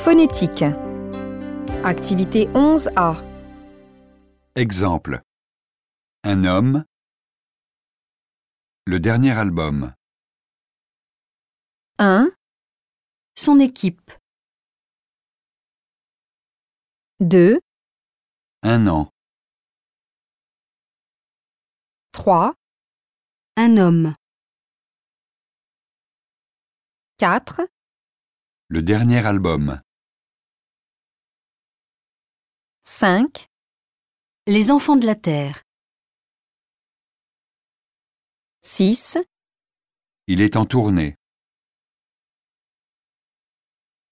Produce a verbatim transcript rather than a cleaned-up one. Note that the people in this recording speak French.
Phonétique. Activité onze A. Exemple. Un homme. Le dernier album. un. Son équipe. deux. Un an. trois. Un homme. quatre. Le dernier album. cinq. Les enfants de la Terre. six. Il est en tournée.